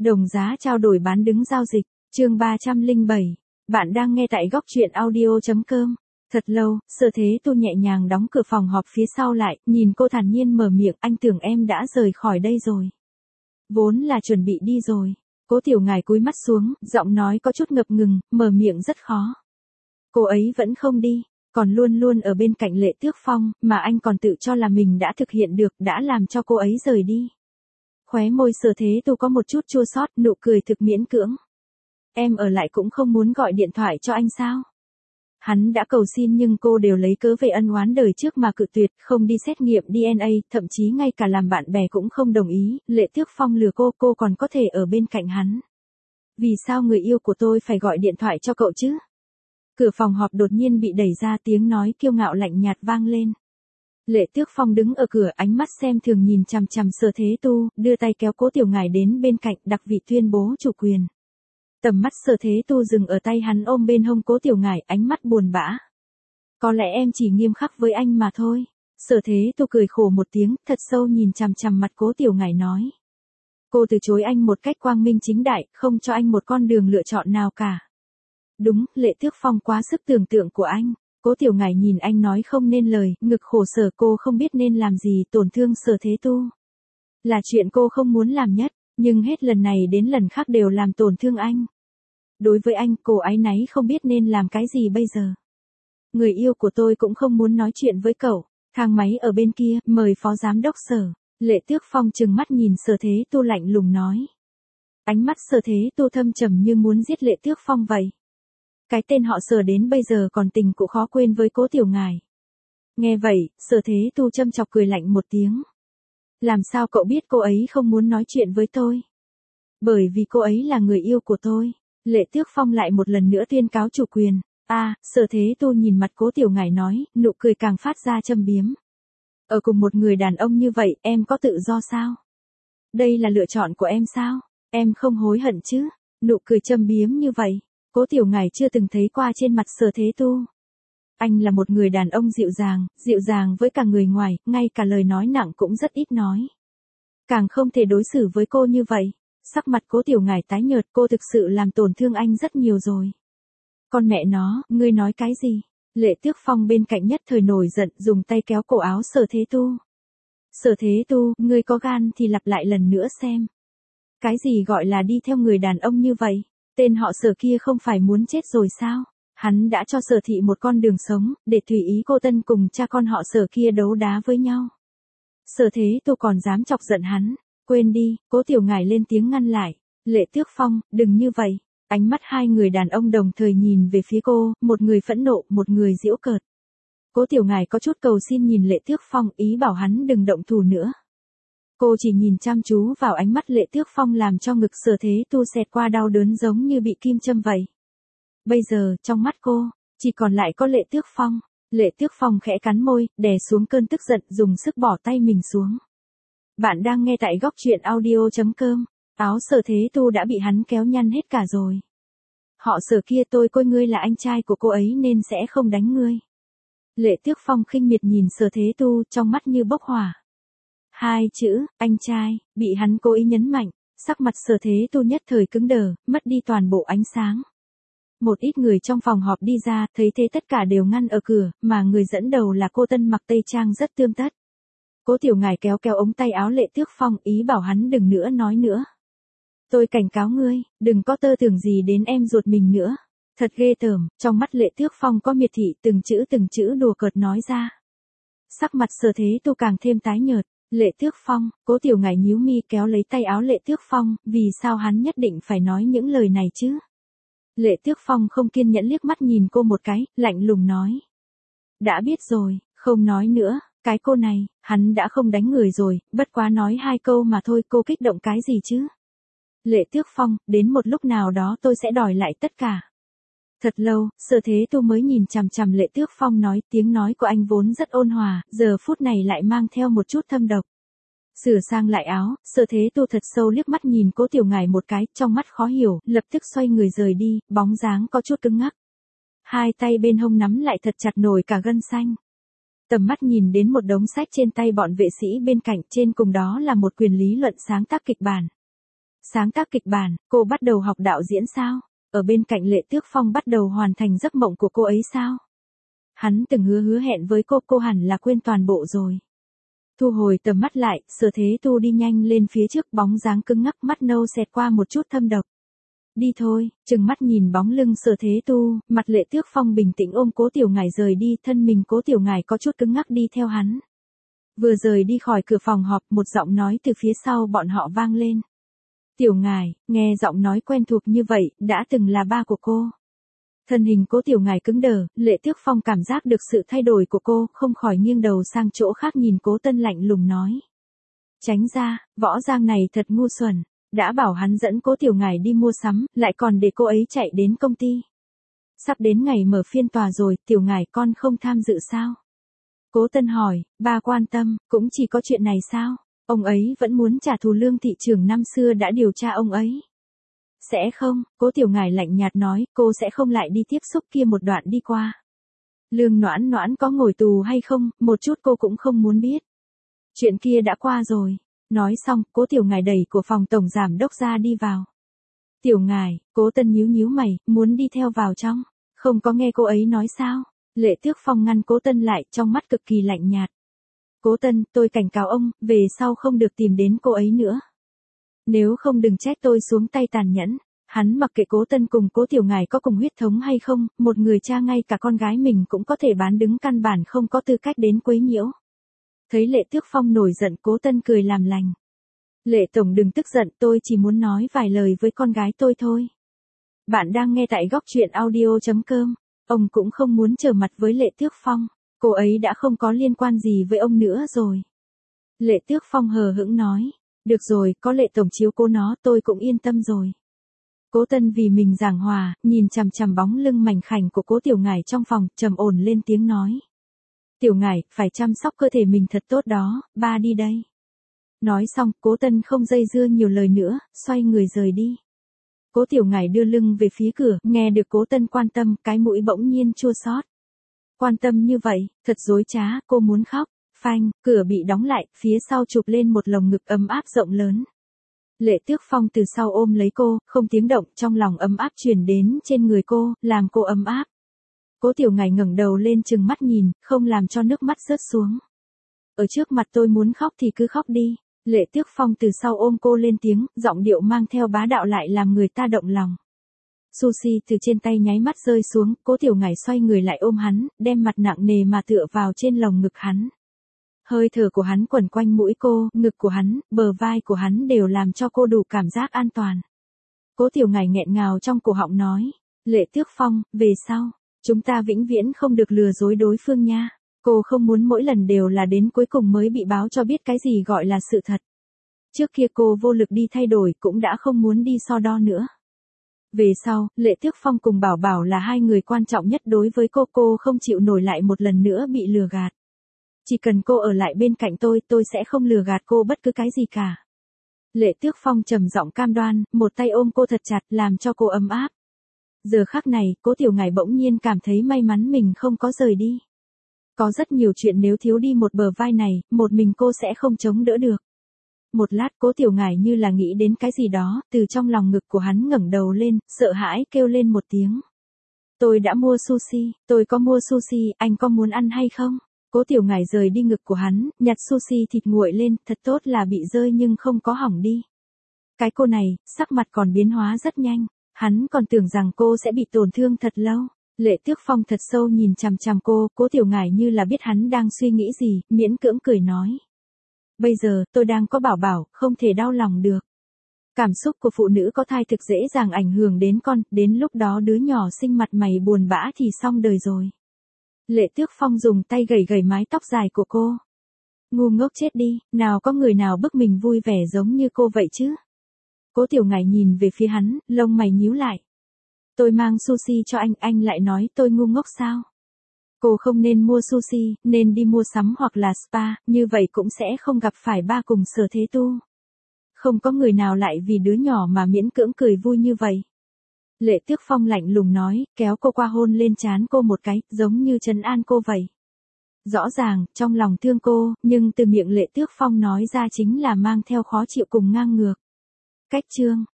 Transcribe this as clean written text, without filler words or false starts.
Đồng giá trao đổi bán đứng giao dịch, chương 307. Bạn đang nghe tại góc truyện audio.com. Thật lâu, Sở Thế Tu nhẹ nhàng đóng cửa phòng họp phía sau lại, nhìn cô thản nhiên mở miệng, anh tưởng em đã rời khỏi đây rồi. Vốn là chuẩn bị đi rồi. Cố Tiểu Ngải cúi mắt xuống, giọng nói có chút ngập ngừng, mở miệng rất khó. Cô ấy vẫn không đi, còn luôn luôn ở bên cạnh Lệ Tước Phong, mà anh còn tự cho là mình đã thực hiện được, đã làm cho cô ấy rời đi. Khóe môi Sở Thế Tu có một chút chua xót, nụ cười thực miễn cưỡng. Em ở lại cũng không muốn gọi điện thoại cho anh sao? Hắn đã cầu xin nhưng cô đều lấy cớ về ân oán đời trước mà cự tuyệt, không đi xét nghiệm DNA, thậm chí ngay cả làm bạn bè cũng không đồng ý. Lệ Tước Phong lừa cô còn có thể ở bên cạnh hắn. Vì sao người yêu của tôi phải gọi điện thoại cho cậu chứ? Cửa phòng họp đột nhiên bị đẩy ra, tiếng nói kiêu ngạo lạnh nhạt vang lên. Lệ Tước Phong đứng ở cửa, ánh mắt xem thường nhìn chằm chằm Sở Thế Tu, đưa tay kéo Cố Tiểu Ngải đến bên cạnh, đặc vị tuyên bố chủ quyền. Tầm mắt Sở Thế Tu dừng ở tay hắn ôm bên hông Cố Tiểu Ngải, ánh mắt buồn bã. Có lẽ em chỉ nghiêm khắc với anh mà thôi. Sở Thế Tu cười khổ một tiếng, thật sâu nhìn chằm chằm mặt Cố Tiểu Ngải nói. Cô từ chối anh một cách quang minh chính đại, không cho anh một con đường lựa chọn nào cả. Đúng, Lệ Tước Phong quá sức tưởng tượng của anh. Cố Tiểu Ngải nhìn anh nói không nên lời, ngực khổ sở, cô không biết nên làm gì, tổn thương Sở Thế Tu. Là chuyện cô không muốn làm nhất, nhưng hết lần này đến lần khác đều làm tổn thương anh. Đối với anh, cô áy náy không biết nên làm cái gì bây giờ. Người yêu của tôi cũng không muốn nói chuyện với cậu. Thang máy ở bên kia, mời phó giám đốc Sở. Lệ Tước Phong trừng mắt nhìn Sở Thế Tu lạnh lùng nói. Ánh mắt Sở Thế Tu thâm trầm như muốn giết Lệ Tước Phong vậy. Cái tên họ Sở đến bây giờ còn tình cũ khó quên với Cố Tiểu Ngải. Nghe vậy, Sở Thế Tu châm chọc cười lạnh một tiếng. Làm sao cậu biết cô ấy không muốn nói chuyện với tôi? Bởi vì cô ấy là người yêu của tôi. Lệ Tước Phong lại một lần nữa tuyên cáo chủ quyền. Sở Thế Tu nhìn mặt Cố Tiểu Ngải nói, nụ cười càng phát ra châm biếm. Ở cùng một người đàn ông như vậy, em có tự do sao? Đây là lựa chọn của em sao? Em không hối hận chứ? Nụ cười châm biếm như vậy, Cố Tiểu Ngải chưa từng thấy qua trên mặt Sở Thế Tu. Anh là một người đàn ông dịu dàng với cả người ngoài, ngay cả lời nói nặng cũng rất ít nói. Càng không thể đối xử với cô như vậy. Sắc mặt Cố Tiểu Ngải tái nhợt, cô thực sự làm tổn thương anh rất nhiều rồi. Con mẹ nó, ngươi nói cái gì? Lệ Tước Phong bên cạnh nhất thời nổi giận, dùng tay kéo cổ áo Sở Thế Tu. Sở Thế Tu, ngươi có gan thì lặp lại lần nữa xem. Cái gì gọi là đi theo người đàn ông như vậy? Tên họ Sở kia không phải muốn chết rồi sao? Hắn đã cho Sở thị một con đường sống, để tùy ý cô Tân cùng cha con họ Sở kia đấu đá với nhau. Sở Thế Tu còn dám chọc giận hắn. Quên đi, Cố Tiểu Ngải lên tiếng ngăn lại. Lệ Tước Phong, đừng như vậy. Ánh mắt hai người đàn ông đồng thời nhìn về phía cô, một người phẫn nộ, một người giễu cợt. Cố Tiểu Ngải có chút cầu xin nhìn Lệ Tước Phong, ý bảo hắn đừng động thủ nữa. Cô chỉ nhìn chăm chú vào ánh mắt Lệ Tước Phong làm cho ngực Sở Thế Tu xẹt qua đau đớn giống như bị kim châm vậy. Bây giờ, trong mắt cô, chỉ còn lại có Lệ Tước Phong. Lệ Tước Phong khẽ cắn môi, đè xuống cơn tức giận, dùng sức bỏ tay mình xuống. Bạn đang nghe tại góc truyện audio.com. Áo Sở Thế Tu đã bị hắn kéo nhăn hết cả rồi. Họ Sở kia, tôi coi ngươi là anh trai của cô ấy nên sẽ không đánh ngươi. Lệ Tước Phong khinh miệt nhìn Sở Thế Tu, trong mắt như bốc hỏa. Hai chữ, anh trai, bị hắn cố ý nhấn mạnh, sắc mặt Sở Thế Tu nhất thời cứng đờ, mất đi toàn bộ ánh sáng. Một ít người trong phòng họp đi ra, thấy thế tất cả đều ngăn ở cửa, mà người dẫn đầu là cô Tân mặc tây trang rất tươm tất. Cố Tiểu Ngải kéo ống tay áo Lệ Tước Phong, ý bảo hắn đừng nữa nói nữa. Tôi cảnh cáo ngươi, đừng có tơ tưởng gì đến em ruột mình nữa. Thật ghê tởm, trong mắt Lệ Tước Phong có miệt thị, từng chữ đùa cợt nói ra. Sắc mặt Sở Thế Tu càng thêm tái nhợt. Lệ Tước Phong, Cố Tiểu Ngải nhíu mi kéo lấy tay áo Lệ Tước Phong, vì sao hắn nhất định phải nói những lời này chứ? Lệ Tước Phong không kiên nhẫn liếc mắt nhìn cô một cái, lạnh lùng nói. Đã biết rồi, không nói nữa. Cái cô này, hắn đã không đánh người rồi, bất quá nói hai câu mà thôi, cô kích động cái gì chứ? Lệ Tước Phong, đến một lúc nào đó tôi sẽ đòi lại tất cả. Thật lâu, Sở Thế Tu mới nhìn chằm chằm Lệ Tước Phong nói, tiếng nói của anh vốn rất ôn hòa, giờ phút này lại mang theo một chút thâm độc. Sửa sang lại áo, Sở Thế Tu thật sâu liếc mắt nhìn Cố Tiểu Ngải một cái, trong mắt khó hiểu, lập tức xoay người rời đi, bóng dáng có chút cứng ngắc. Hai tay bên hông nắm lại thật chặt nổi cả gân xanh. Tầm mắt nhìn đến một đống sách trên tay bọn vệ sĩ bên cạnh, trên cùng đó là một quyển lý luận sáng tác kịch bản. Sáng tác kịch bản, cô bắt đầu học đạo diễn sao? Ở bên cạnh Lệ Tước Phong bắt đầu hoàn thành giấc mộng của cô ấy sao? Hắn từng hứa hẹn với cô hẳn là quên toàn bộ rồi. Thu hồi tầm mắt lại, Sở Thế Tu đi nhanh lên phía trước, bóng dáng cứng ngắc, mắt nâu xẹt qua một chút thâm độc. Đi thôi, chừng mắt nhìn bóng lưng Sở Thế Tu, mặt Lệ Tước Phong bình tĩnh ôm Cố Tiểu Ngải rời đi, thân mình Cố Tiểu Ngải có chút cứng ngắc đi theo hắn. Vừa rời đi khỏi cửa phòng họp, một giọng nói từ phía sau bọn họ vang lên. Tiểu Ngải, nghe giọng nói quen thuộc như vậy, đã từng là ba của cô. Thân hình Cố Tiểu Ngải cứng đờ, Lệ Tước Phong cảm giác được sự thay đổi của cô, không khỏi nghiêng đầu sang chỗ khác nhìn Cố Tân lạnh lùng nói. Tránh ra, Võ Giang này thật ngu xuẩn, đã bảo hắn dẫn Cố Tiểu Ngải đi mua sắm, lại còn để cô ấy chạy đến công ty. Sắp đến ngày mở phiên tòa rồi, Tiểu Ngải con không tham dự sao? Cố Tân hỏi, ba quan tâm, cũng chỉ có chuyện này sao? Ông ấy vẫn muốn trả thù Lương thị trưởng năm xưa đã điều tra ông ấy. Sẽ không, Cố Tiểu Ngải lạnh nhạt nói, cô sẽ không lại đi tiếp xúc kia một đoạn đi qua. Lương Noãn Noãn có ngồi tù hay không, một chút cô cũng không muốn biết. Chuyện kia đã qua rồi. Nói xong, Cố Tiểu Ngải đẩy của phòng tổng giám đốc ra đi vào. Tiểu Ngải, Cố Tân nhíu mày, muốn đi theo vào trong. Không có nghe cô ấy nói sao? Lệ Tước Phong ngăn Cố Tân lại, trong mắt cực kỳ lạnh nhạt. Cố Tân, tôi cảnh cáo ông, về sau không được tìm đến cô ấy nữa. Nếu không đừng trách tôi xuống tay tàn nhẫn. Hắn mặc kệ Cố Tân cùng Cố Tiểu Ngải có cùng huyết thống hay không, một người cha ngay cả con gái mình cũng có thể bán đứng, căn bản không có tư cách đến quấy nhiễu. Thấy Lệ Tước Phong nổi giận, Cố Tân cười làm lành. Lệ tổng đừng tức giận, tôi chỉ muốn nói vài lời với con gái tôi thôi. Bạn đang nghe tại góc truyện audio.com. Ông cũng không muốn trở mặt với Lệ Tước Phong. Cô ấy đã không có liên quan gì với ông nữa rồi. Lệ Tước Phong hờ hững nói. Được rồi, có Lệ tổng chiếu cố nó, tôi cũng yên tâm rồi. Cố Tân vì mình giảng hòa, nhìn chằm chằm bóng lưng mảnh khảnh của Cố Tiểu Ngải trong phòng, trầm ổn lên tiếng nói. Tiểu Ngải, phải chăm sóc cơ thể mình thật tốt đó, ba đi đây. Nói xong, Cố Tân không dây dưa nhiều lời nữa, xoay người rời đi. Cố Tiểu Ngải đưa lưng về phía cửa, nghe được Cố Tân quan tâm, cái mũi bỗng nhiên chua xót. Quan tâm như vậy, thật dối trá, cô muốn khóc. Phanh, cửa bị đóng lại, phía sau chụp lên một lồng ngực ấm áp rộng lớn. Lệ Tước Phong từ sau ôm lấy cô, không tiếng động, trong lòng ấm áp truyền đến trên người cô, làm cô ấm áp. Cố Tiểu Ngải ngẩng đầu lên trừng mắt nhìn, không làm cho nước mắt rớt xuống. Ở trước mặt tôi muốn khóc thì cứ khóc đi. Lệ Tước Phong từ sau ôm cô lên tiếng, giọng điệu mang theo bá đạo lại làm người ta động lòng. Sushi từ trên tay nháy mắt rơi xuống, Cố Tiểu Ngải xoay người lại ôm hắn, đem mặt nặng nề mà tựa vào trên lồng ngực hắn. Hơi thở của hắn quẩn quanh mũi cô, ngực của hắn, bờ vai của hắn đều làm cho cô đủ cảm giác an toàn. Cố Tiểu Ngải nghẹn ngào trong cổ họng nói, Lệ Tước Phong, về sau, chúng ta vĩnh viễn không được lừa dối đối phương nha. Cô không muốn mỗi lần đều là đến cuối cùng mới bị báo cho biết cái gì gọi là sự thật. Trước kia cô vô lực đi thay đổi, cũng đã không muốn đi so đo nữa. Về sau, Lệ Tước Phong cùng Bảo Bảo là hai người quan trọng nhất đối với cô không chịu nổi lại một lần nữa bị lừa gạt. Chỉ cần cô ở lại bên cạnh tôi sẽ không lừa gạt cô bất cứ cái gì cả. Lệ Tước Phong trầm giọng cam đoan, một tay ôm cô thật chặt làm cho cô ấm áp. Giờ khắc này, Cố Tiểu Ngải bỗng nhiên cảm thấy may mắn mình không có rời đi. Có rất nhiều chuyện nếu thiếu đi một bờ vai này, một mình cô sẽ không chống đỡ được. Một lát Cố Tiểu Ngải như là nghĩ đến cái gì đó, từ trong lòng ngực của hắn ngẩng đầu lên, sợ hãi kêu lên một tiếng. Tôi đã mua sushi, tôi có mua sushi, anh có muốn ăn hay không? Cố Tiểu Ngải rời đi ngực của hắn, nhặt sushi thịt nguội lên, thật tốt là bị rơi nhưng không có hỏng đi. Cái cô này, sắc mặt còn biến hóa rất nhanh, hắn còn tưởng rằng cô sẽ bị tổn thương thật lâu. Lệ Tước Phong thật sâu nhìn chằm chằm cô, Cố Tiểu Ngải như là biết hắn đang suy nghĩ gì, miễn cưỡng cười nói. Bây giờ, tôi đang có Bảo Bảo, không thể đau lòng được. Cảm xúc của phụ nữ có thai thực dễ dàng ảnh hưởng đến con, đến lúc đó đứa nhỏ sinh mặt mày buồn bã thì xong đời rồi. Lệ Tước Phong dùng tay gẩy gẩy mái tóc dài của cô. Ngu ngốc chết đi, nào có người nào bức mình vui vẻ giống như cô vậy chứ? Cố Tiểu Ngải nhìn về phía hắn, lông mày nhíu lại. Tôi mang sushi cho anh lại nói tôi ngu ngốc sao? Cô không nên mua sushi, nên đi mua sắm hoặc là spa, như vậy cũng sẽ không gặp phải ba cùng Sở Thế Tu. Không có người nào lại vì đứa nhỏ mà miễn cưỡng cười vui như vậy. Lệ Tước Phong lạnh lùng nói, kéo cô qua hôn lên trán cô một cái, giống như trấn an cô vậy. Rõ ràng, trong lòng thương cô, nhưng từ miệng Lệ Tước Phong nói ra chính là mang theo khó chịu cùng ngang ngược. Cách chương